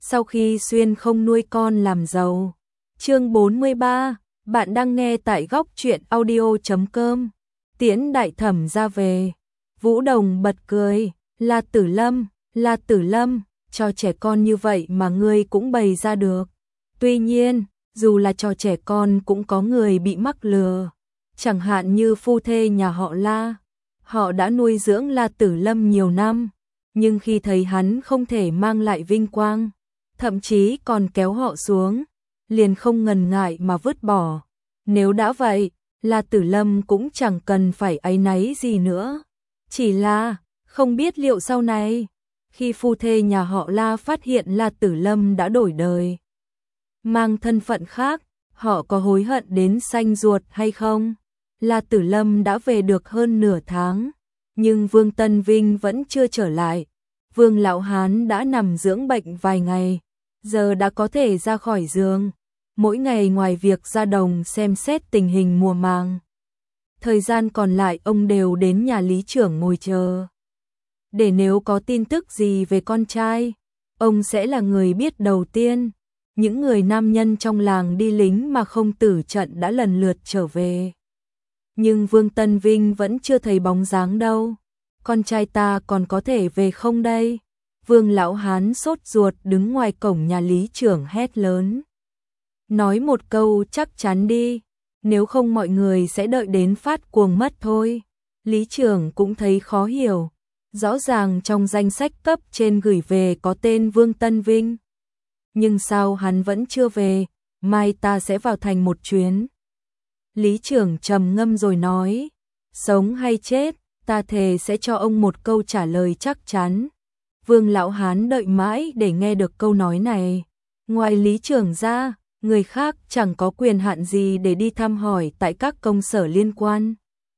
sau khi xuyên không nuôi con làm giàu. Chương 43, bạn đang nghe tại góc truyện audio.com. Tiễn đại thẩm ra về. Vũ Đồng bật cười, La Tử Lâm, cho trẻ con như vậy mà ngươi cũng bày ra được. Tuy nhiên, dù là cho trẻ con cũng có người bị mắc lừa. Chẳng hạn như phu thê nhà họ La. Họ đã nuôi dưỡng La Tử Lâm nhiều năm, nhưng khi thấy hắn không thể mang lại vinh quang, thậm chí còn kéo họ xuống, liền không ngần ngại mà vứt bỏ. Nếu đã vậy, La Tử Lâm cũng chẳng cần phải áy náy gì nữa. Chỉ là, không biết liệu sau này, khi phu thê nhà họ La phát hiện La Tử Lâm đã đổi đời, mang thân phận khác, họ có hối hận đến xanh ruột hay không? La Tử Lâm đã về được hơn nửa tháng, nhưng Vương Tân Vinh vẫn chưa trở lại. Vương Lão Hán đã nằm dưỡng bệnh vài ngày, giờ đã có thể ra khỏi giường. Mỗi ngày ngoài việc ra đồng xem xét tình hình mùa màng, thời gian còn lại ông đều đến nhà lý trưởng ngồi chờ. Để nếu có tin tức gì về con trai, ông sẽ là người biết đầu tiên. Những người nam nhân trong làng đi lính mà không tử trận đã lần lượt trở về. Nhưng Vương Tân Vinh vẫn chưa thấy bóng dáng đâu. Con trai ta còn có thể về không đây? Vương Lão Hán sốt ruột đứng ngoài cổng nhà lý trưởng hét lớn. Nói một câu chắc chắn đi, nếu không mọi người sẽ đợi đến phát cuồng mất thôi. Lý trưởng cũng thấy khó hiểu. Rõ ràng trong danh sách cấp trên gửi về có tên Vương Tân Vinh. Nhưng sao hắn vẫn chưa về? Mai ta sẽ vào thành một chuyến. Lý trưởng trầm ngâm rồi nói, sống hay chết, ta thề sẽ cho ông một câu trả lời chắc chắn. Vương Lão Hán đợi mãi để nghe được câu nói này. Ngoài lý trưởng ra, người khác chẳng có quyền hạn gì để đi thăm hỏi tại các công sở liên quan.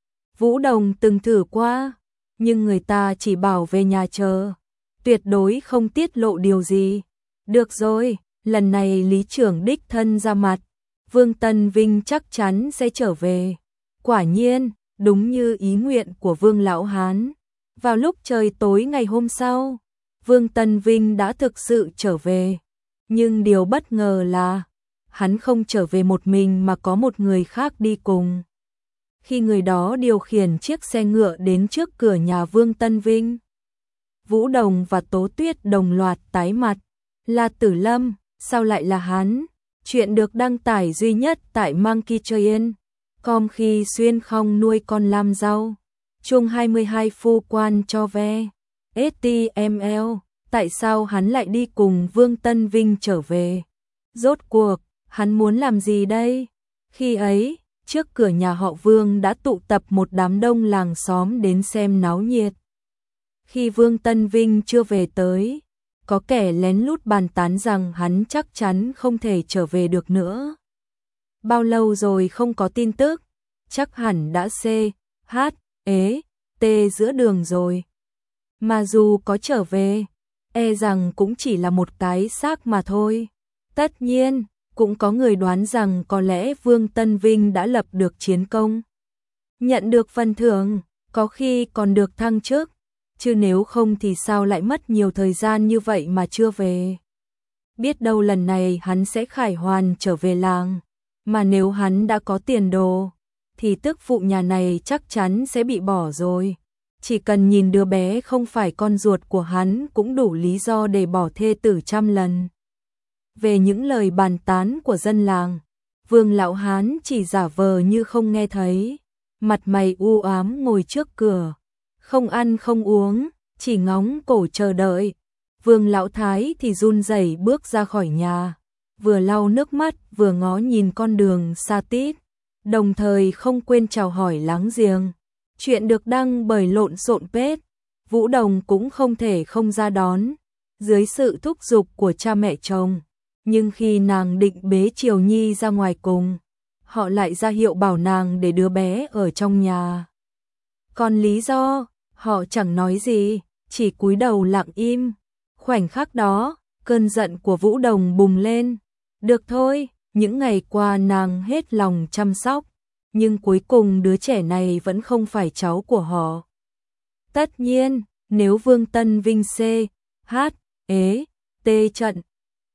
Vũ Đồng từng thử qua, nhưng người ta chỉ bảo về nhà chờ, tuyệt đối không tiết lộ điều gì. Được rồi, lần này lý trưởng đích thân ra mặt, Vương Tân Vinh chắc chắn sẽ trở về. Quả nhiên, đúng như ý nguyện của Vương Lão Hán. Vào lúc trời tối ngày hôm sau, Vương Tân Vinh đã thực sự trở về. Nhưng điều bất ngờ là, hắn không trở về một mình mà có một người khác đi cùng. Khi người đó điều khiển chiếc xe ngựa đến trước cửa nhà Vương Tân Vinh, Vũ Đồng và Tố Tuyết đồng loạt tái mặt. La Tử Lâm, sao lại là hắn? Chuyện được đăng tải duy nhất tại Monkeytrain.com. Khi xuyên không nuôi con làm rau. Chung 22 phu quan cho ve. HTML, tại sao hắn lại đi cùng Vương Tân Vinh trở về? Rốt cuộc, hắn muốn làm gì đây? Khi ấy, trước cửa nhà họ Vương đã tụ tập một đám đông làng xóm đến xem náo nhiệt. Khi Vương Tân Vinh chưa về tới, có kẻ lén lút bàn tán rằng hắn chắc chắn không thể trở về được nữa. Bao lâu rồi không có tin tức, chắc hẳn đã CHT giữa đường rồi. Mà dù có trở về, e rằng cũng chỉ là một cái xác mà thôi. Tất nhiên, cũng có người đoán rằng có lẽ Vương Tân Vinh đã lập được chiến công, nhận được phần thưởng, có khi còn được thăng chức. Chứ nếu không thì sao lại mất nhiều thời gian như vậy mà chưa về. Biết đâu lần này hắn sẽ khải hoàn trở về làng. Mà nếu hắn đã có tiền đồ, thì tức phụ nhà này chắc chắn sẽ bị bỏ rồi. Chỉ cần nhìn đứa bé không phải con ruột của hắn cũng đủ lý do để bỏ thê tử trăm lần. Về những lời bàn tán của dân làng, Vương Lão Hán chỉ giả vờ như không nghe thấy. Mặt mày u ám ngồi trước cửa, không ăn không uống, chỉ ngóng cổ chờ đợi. Vương Lão Thái thì run rẩy bước ra khỏi nhà, vừa lau nước mắt vừa ngó nhìn con đường xa tít, đồng thời không quên chào hỏi láng giềng. Chuyện được đăng bởi Lộn Xộn Page. Vũ Đồng cũng không thể không ra đón, dưới sự thúc giục của cha mẹ chồng. Nhưng khi nàng định bế Triều Nhi ra ngoài cùng, họ lại ra hiệu bảo nàng để đứa bé ở trong nhà. Còn lý do, họ chẳng nói gì, chỉ cúi đầu lặng im. Khoảnh khắc đó, cơn giận của Vũ Đồng bùng lên. Được thôi, những ngày qua nàng hết lòng chăm sóc, nhưng cuối cùng đứa trẻ này vẫn không phải cháu của họ. Tất nhiên, nếu Vương Tân Vinh C.H.E.T trận,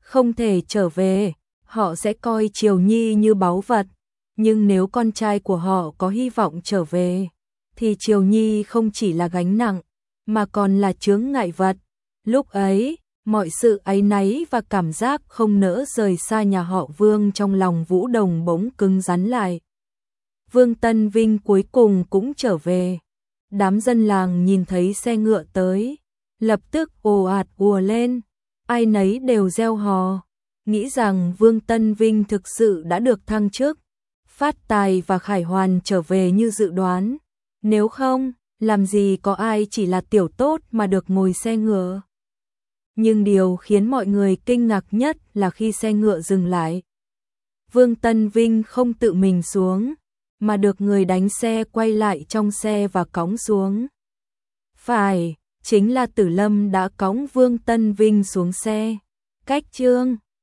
không thể trở về, họ sẽ coi Triều Nhi như báu vật, nhưng nếu con trai của họ có hy vọng trở về, thì Triều Nhi không chỉ là gánh nặng, mà còn là chướng ngại vật. Lúc ấy, mọi sự áy náy và cảm giác không nỡ rời xa nhà họ Vương trong lòng Vũ Đồng bỗng cứng rắn lại. Vương Tân Vinh cuối cùng cũng trở về. Đám dân làng nhìn thấy xe ngựa tới, lập tức ồ ạt ùa lên, ai nấy đều reo hò, nghĩ rằng Vương Tân Vinh thực sự đã được thăng chức, Phát Tài và Khải Hoàn trở về như dự đoán, nếu không, làm gì có ai chỉ là tiểu tốt mà được ngồi xe ngựa. Nhưng điều khiến mọi người kinh ngạc nhất là khi xe ngựa dừng lại, Vương Tân Vinh không tự mình xuống, mà được người đánh xe quay lại trong xe và cõng xuống. Phải, chính là Tử Lâm đã cõng Vương Tân Vinh xuống xe. Cách chương